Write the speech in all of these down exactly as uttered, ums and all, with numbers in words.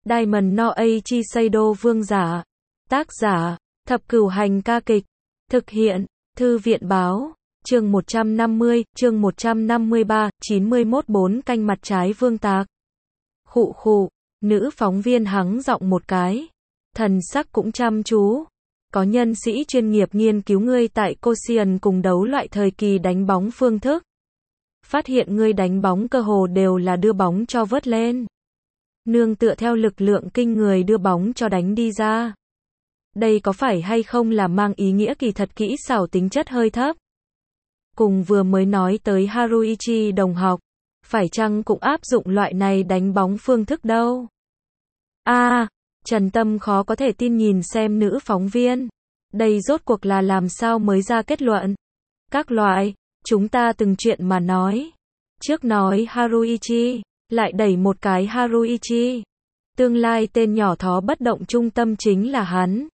Diamond no Eiichi Seido Vương giả. Tác giả, Thập Cửu Hành ca kịch. Thực hiện, Thư viện báo. Chương một trăm năm mươi, chương một trăm năm mươi ba, chín mươi mốt bốn canh mặt trái vương tạc. Khụ khụ, nữ phóng viên hắng giọng một cái. Thần sắc cũng chăm chú. Có nhân sĩ chuyên nghiệp nghiên cứu ngươi tại Koshien cùng đấu loại thời kỳ đánh bóng phương thức. Phát hiện ngươi đánh bóng cơ hồ đều là đưa bóng cho vớt lên. Nương tựa theo lực lượng kinh người đưa bóng cho đánh đi ra. Đây có phải hay không là mang ý nghĩa kỳ thật kỹ xảo tính chất hơi thấp? Cùng vừa mới nói tới Haruichi đồng học, phải chăng cũng áp dụng loại này đánh bóng phương thức đâu? A, à, Trần Tâm khó có thể tin nhìn xem nữ phóng viên. Đây rốt cuộc là làm sao mới ra kết luận? Các loại, chúng ta từng chuyện mà nói. Trước nói Haruichi, lại đẩy một cái Haruichi. Tương lai tên nhỏ thó bất động trung tâm chính là hắn.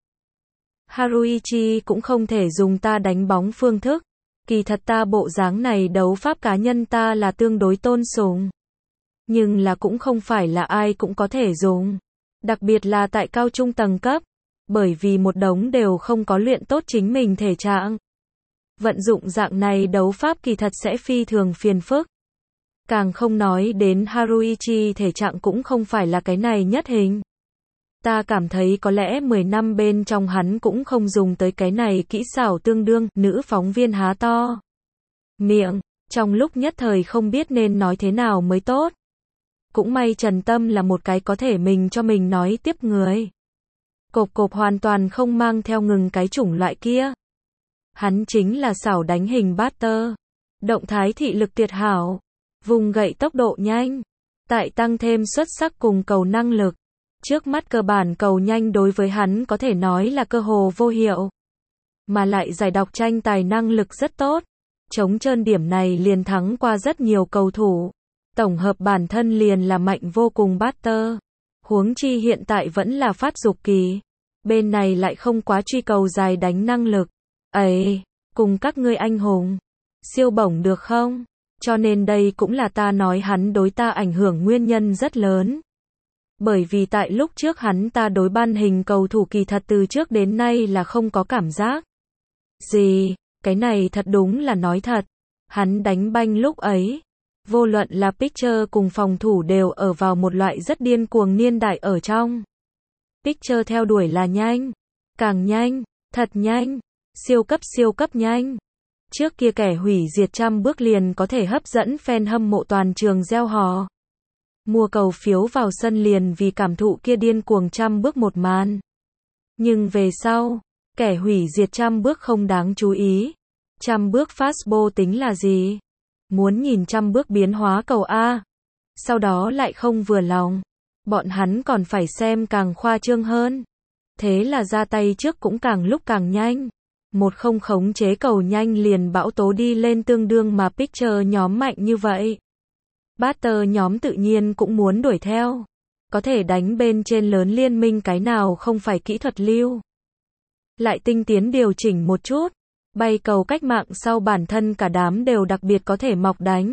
Haruichi cũng không thể dùng ta đánh bóng phương thức. Kỳ thật ta bộ dáng này đấu pháp cá nhân ta là tương đối tôn sùng. Nhưng là cũng không phải là ai cũng có thể dùng. Đặc biệt là tại cao trung tầng cấp. Bởi vì một đống đều không có luyện tốt chính mình thể trạng. Vận dụng dạng này đấu pháp kỳ thật sẽ phi thường phiền phức. Càng không nói đến Haruichi thể trạng cũng không phải là cái này nhất hình. Ta cảm thấy có lẽ mười năm bên trong hắn cũng không dùng tới cái này kỹ xảo tương đương, nữ phóng viên há to miệng, trong lúc nhất thời không biết nên nói thế nào mới tốt. Cũng may Trần Tâm là một cái có thể mình cho mình nói tiếp người. Cộp cộp hoàn toàn không mang theo ngừng cái chủng loại kia. Hắn chính là xảo đánh hình batter. Động thái thị lực tuyệt hảo. Vùng gậy tốc độ nhanh. Tại tăng thêm xuất sắc cùng cầu năng lực. Trước mắt cơ bản cầu nhanh đối với hắn có thể nói là cơ hồ vô hiệu. Mà lại giải đọc tranh tài năng lực rất tốt. Chống trơn điểm này liền thắng qua rất nhiều cầu thủ. Tổng hợp bản thân liền là mạnh vô cùng batter. Huống chi hiện tại vẫn là phát dục kỳ. Bên này lại không quá truy cầu dài đánh năng lực. Ấy, cùng các ngươi anh hùng. Siêu bổng được không? Cho nên đây cũng là ta nói hắn đối ta ảnh hưởng nguyên nhân rất lớn. Bởi vì tại lúc trước hắn ta đối ban hình cầu thủ kỳ thật từ trước đến nay là không có cảm giác. Gì, cái này thật đúng là nói thật. Hắn đánh banh lúc ấy. Vô luận là pitcher cùng phòng thủ đều ở vào một loại rất điên cuồng niên đại ở trong. Pitcher theo đuổi là nhanh. Càng nhanh, thật nhanh. Siêu cấp siêu cấp nhanh. Trước kia kẻ hủy diệt trăm bước liền có thể hấp dẫn fan hâm mộ toàn trường reo hò. Mua cầu phiếu vào sân liền vì cảm thụ kia điên cuồng trăm bước một màn. Nhưng về sau, kẻ hủy diệt trăm bước không đáng chú ý. Trăm bước fastball tính là gì? Muốn nhìn trăm bước biến hóa cầu A. Sau đó lại không vừa lòng. Bọn hắn còn phải xem càng khoa trương hơn. Thế là ra tay trước cũng càng lúc càng nhanh. Một không khống chế cầu nhanh liền bão tố đi lên tương đương mà pitcher nhóm mạnh như vậy. Batter nhóm tự nhiên cũng muốn đuổi theo. Có thể đánh bên trên lớn liên minh cái nào không phải kỹ thuật lưu. Lại tinh tiến điều chỉnh một chút. Bay cầu cách mạng sau bản thân cả đám đều đặc biệt có thể mọc đánh.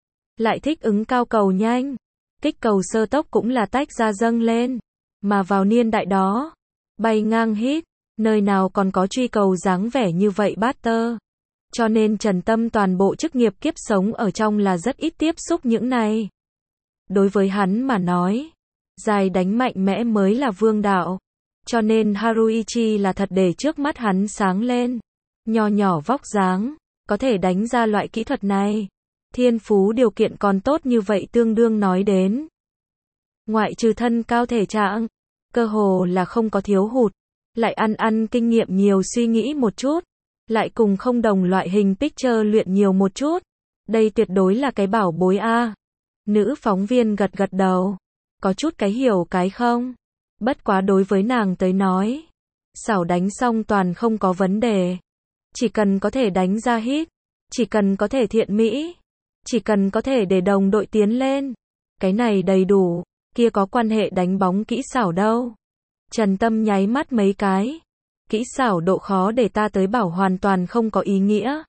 Lại thích ứng cao cầu nhanh. Kích cầu sơ tốc cũng là tách ra dâng lên. Mà vào niên đại đó, bay ngang hít, nơi nào còn có truy cầu dáng vẻ như vậy batter. Cho nên Trần Tâm toàn bộ chức nghiệp kiếp sống ở trong là rất ít tiếp xúc những này. Đối với hắn mà nói, dài đánh mạnh mẽ mới là vương đạo. Cho nên Haruichi là thật để trước mắt hắn sáng lên. Nho nhỏ vóc dáng, có thể đánh ra loại kỹ thuật này. Thiên phú điều kiện còn tốt như vậy tương đương nói đến. Ngoại trừ thân cao thể trạng, cơ hồ là không có thiếu hụt. Lại ăn ăn kinh nghiệm nhiều suy nghĩ một chút. Lại cùng không đồng loại hình pitcher luyện nhiều một chút. Đây tuyệt đối là cái bảo bối A. Nữ phóng viên gật gật đầu. Có chút cái hiểu cái không. Bất quá đối với nàng tới nói. Xảo đánh xong toàn không có vấn đề. Chỉ cần có thể đánh ra hit. Chỉ cần có thể thiện mỹ. Chỉ cần có thể để đồng đội tiến lên. Cái này đầy đủ. Kia có quan hệ đánh bóng kỹ xảo đâu. Trần Tâm nháy mắt mấy cái. Kỹ xảo độ khó để ta tới bảo hoàn toàn không có ý nghĩa.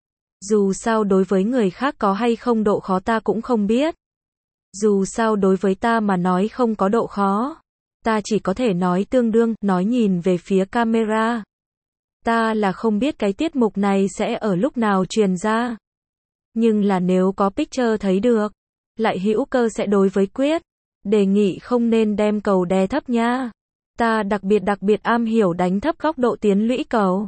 Dù sao đối với người khác có hay không độ khó ta cũng không biết. Dù sao đối với ta mà nói không có độ khó. Ta chỉ có thể nói tương đương, nói nhìn về phía camera. Ta là không biết cái tiết mục này sẽ ở lúc nào truyền ra. Nhưng là nếu có picture thấy được, lại hữu cơ sẽ đối với Quyết. Đề nghị không nên đem cầu đè thấp nha. Ta đặc biệt đặc biệt am hiểu đánh thấp góc độ tiến lũy cầu.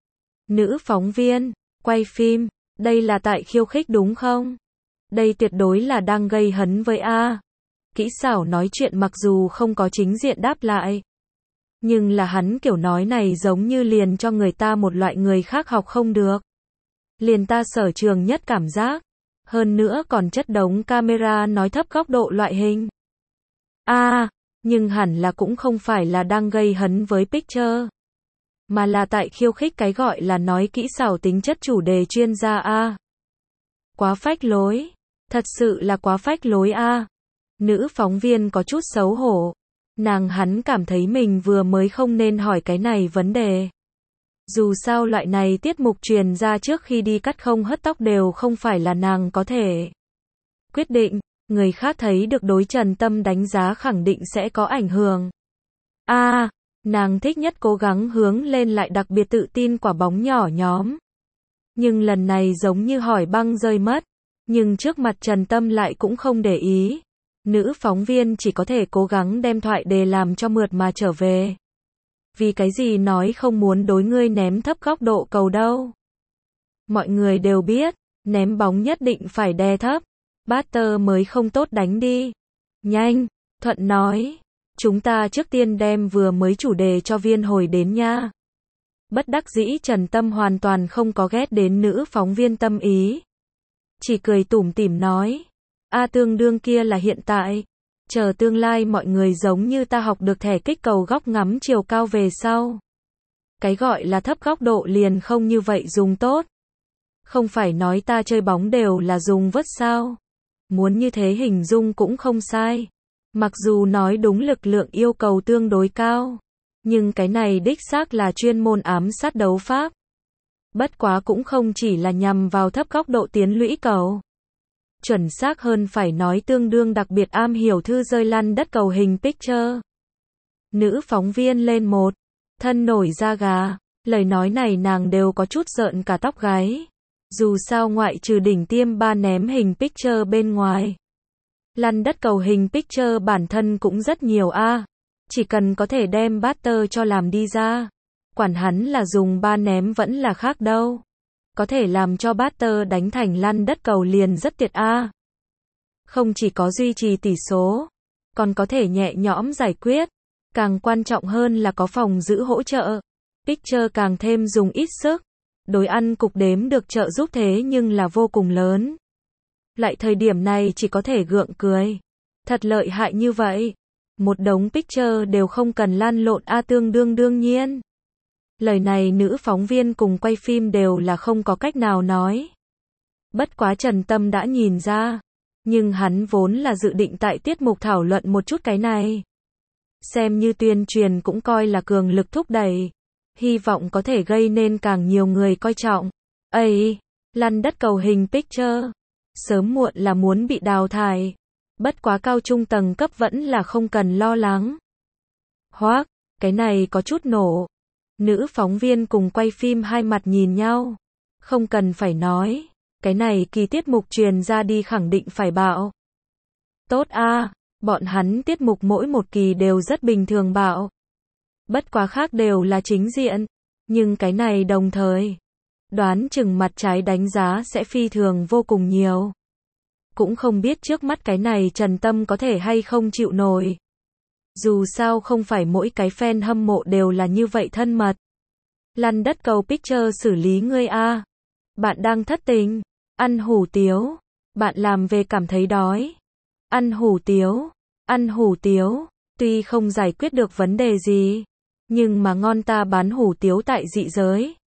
Nữ phóng viên, quay phim, đây là tại khiêu khích đúng không? Đây tuyệt đối là đang gây hấn với A. Kỹ xảo nói chuyện mặc dù không có chính diện đáp lại. Nhưng là hắn kiểu nói này giống như liền cho người ta một loại người khác học không được. Liền ta sở trường nhất cảm giác. Hơn nữa còn chất đống camera nói thấp góc độ loại hình. À, nhưng hẳn là cũng không phải là đang gây hấn với picture. Mà là tại khiêu khích cái gọi là nói kỹ xảo tính chất chủ đề chuyên gia A. Quá phách lối. Thật sự là quá phách lối A. Nữ phóng viên có chút xấu hổ. Nàng hắn cảm thấy mình vừa mới không nên hỏi cái này vấn đề. Dù sao loại này tiết mục truyền ra trước khi đi cắt không hất tóc đều không phải là nàng có thể quyết định. Người khác thấy được đối Trần Tâm đánh giá khẳng định sẽ có ảnh hưởng. À, nàng thích nhất cố gắng hướng lên lại đặc biệt tự tin quả bóng nhỏ nhóm. Nhưng lần này giống như hỏi băng rơi mất. Nhưng trước mặt Trần Tâm lại cũng không để ý. Nữ phóng viên chỉ có thể cố gắng đem thoại đề làm cho mượt mà trở về. Vì cái gì nói không muốn đối ngươi ném thấp góc độ cầu đâu. Mọi người đều biết, ném bóng nhất định phải đè thấp. Batter mới không tốt đánh đi. Nhanh, Thuận nói. Chúng ta trước tiên đem vừa mới chủ đề cho viên hồi đến nha. Bất đắc dĩ Trần Tâm hoàn toàn không có ghét đến nữ phóng viên tâm ý. Chỉ cười tủm tỉm nói. A tương đương kia là hiện tại. Chờ tương lai mọi người giống như ta học được thẻ kích cầu góc ngắm chiều cao về sau. Cái gọi là thấp góc độ liền không như vậy dùng tốt. Không phải nói ta chơi bóng đều là dùng vớt sao. Muốn như thế hình dung cũng không sai. Mặc dù nói đúng lực lượng yêu cầu tương đối cao. Nhưng cái này đích xác là chuyên môn ám sát đấu pháp. Bất quá cũng không chỉ là nhằm vào thấp góc độ tiến lũy cầu. Chuẩn xác hơn phải nói tương đương đặc biệt am hiểu thư rơi lăn đất cầu hình picture. Nữ phóng viên lên một. Thân nổi da gà. Lời nói này nàng đều có chút rợn cả tóc gáy. Dù sao ngoại trừ đỉnh tiêm ba ném hình picture bên ngoài. Lăn đất cầu hình picture bản thân cũng rất nhiều a. Chỉ cần có thể đem batter cho làm đi ra. Quản hắn là dùng ba ném vẫn là khác đâu. Có thể làm cho batter đánh thành lăn đất cầu liền rất tuyệt a. Không chỉ có duy trì tỷ số, còn có thể nhẹ nhõm giải quyết. Càng quan trọng hơn là có phòng giữ hỗ trợ. Picture càng thêm dùng ít sức. Đối ăn cục đếm được trợ giúp thế nhưng là vô cùng lớn. Lại thời điểm này chỉ có thể gượng cười. Thật lợi hại như vậy. Một đống picture đều không cần lan lộn a tương đương đương nhiên. Lời này nữ phóng viên cùng quay phim đều là không có cách nào nói. Bất quá Trần Tâm đã nhìn ra. Nhưng hắn vốn là dự định tại tiết mục thảo luận một chút cái này. Xem như tuyên truyền cũng coi là cường lực thúc đẩy. Hy vọng có thể gây nên càng nhiều người coi trọng. Ây, lăn đất cầu hình picture. Sớm muộn là muốn bị đào thải. Bất quá cao trung tầng cấp vẫn là không cần lo lắng. Hoác, cái này có chút nổ. Nữ phóng viên cùng quay phim hai mặt nhìn nhau. Không cần phải nói. Cái này kỳ tiết mục truyền ra đi khẳng định phải bạo. Tốt a, bọn hắn tiết mục mỗi một kỳ đều rất bình thường bạo. Bất quá khác đều là chính diện. Nhưng cái này đồng thời. Đoán chừng mặt trái đánh giá sẽ phi thường vô cùng nhiều. Cũng không biết trước mắt cái này Trần Tâm có thể hay không chịu nổi. Dù sao không phải mỗi cái fan hâm mộ đều là như vậy thân mật. Lăn đất cầu picture xử lý ngươi a. Bạn đang thất tình. Ăn hủ tiếu. Bạn làm về cảm thấy đói. Ăn hủ tiếu. Ăn hủ tiếu. Tuy không giải quyết được vấn đề gì. Nhưng mà ngon ta bán hủ tiếu tại dị giới.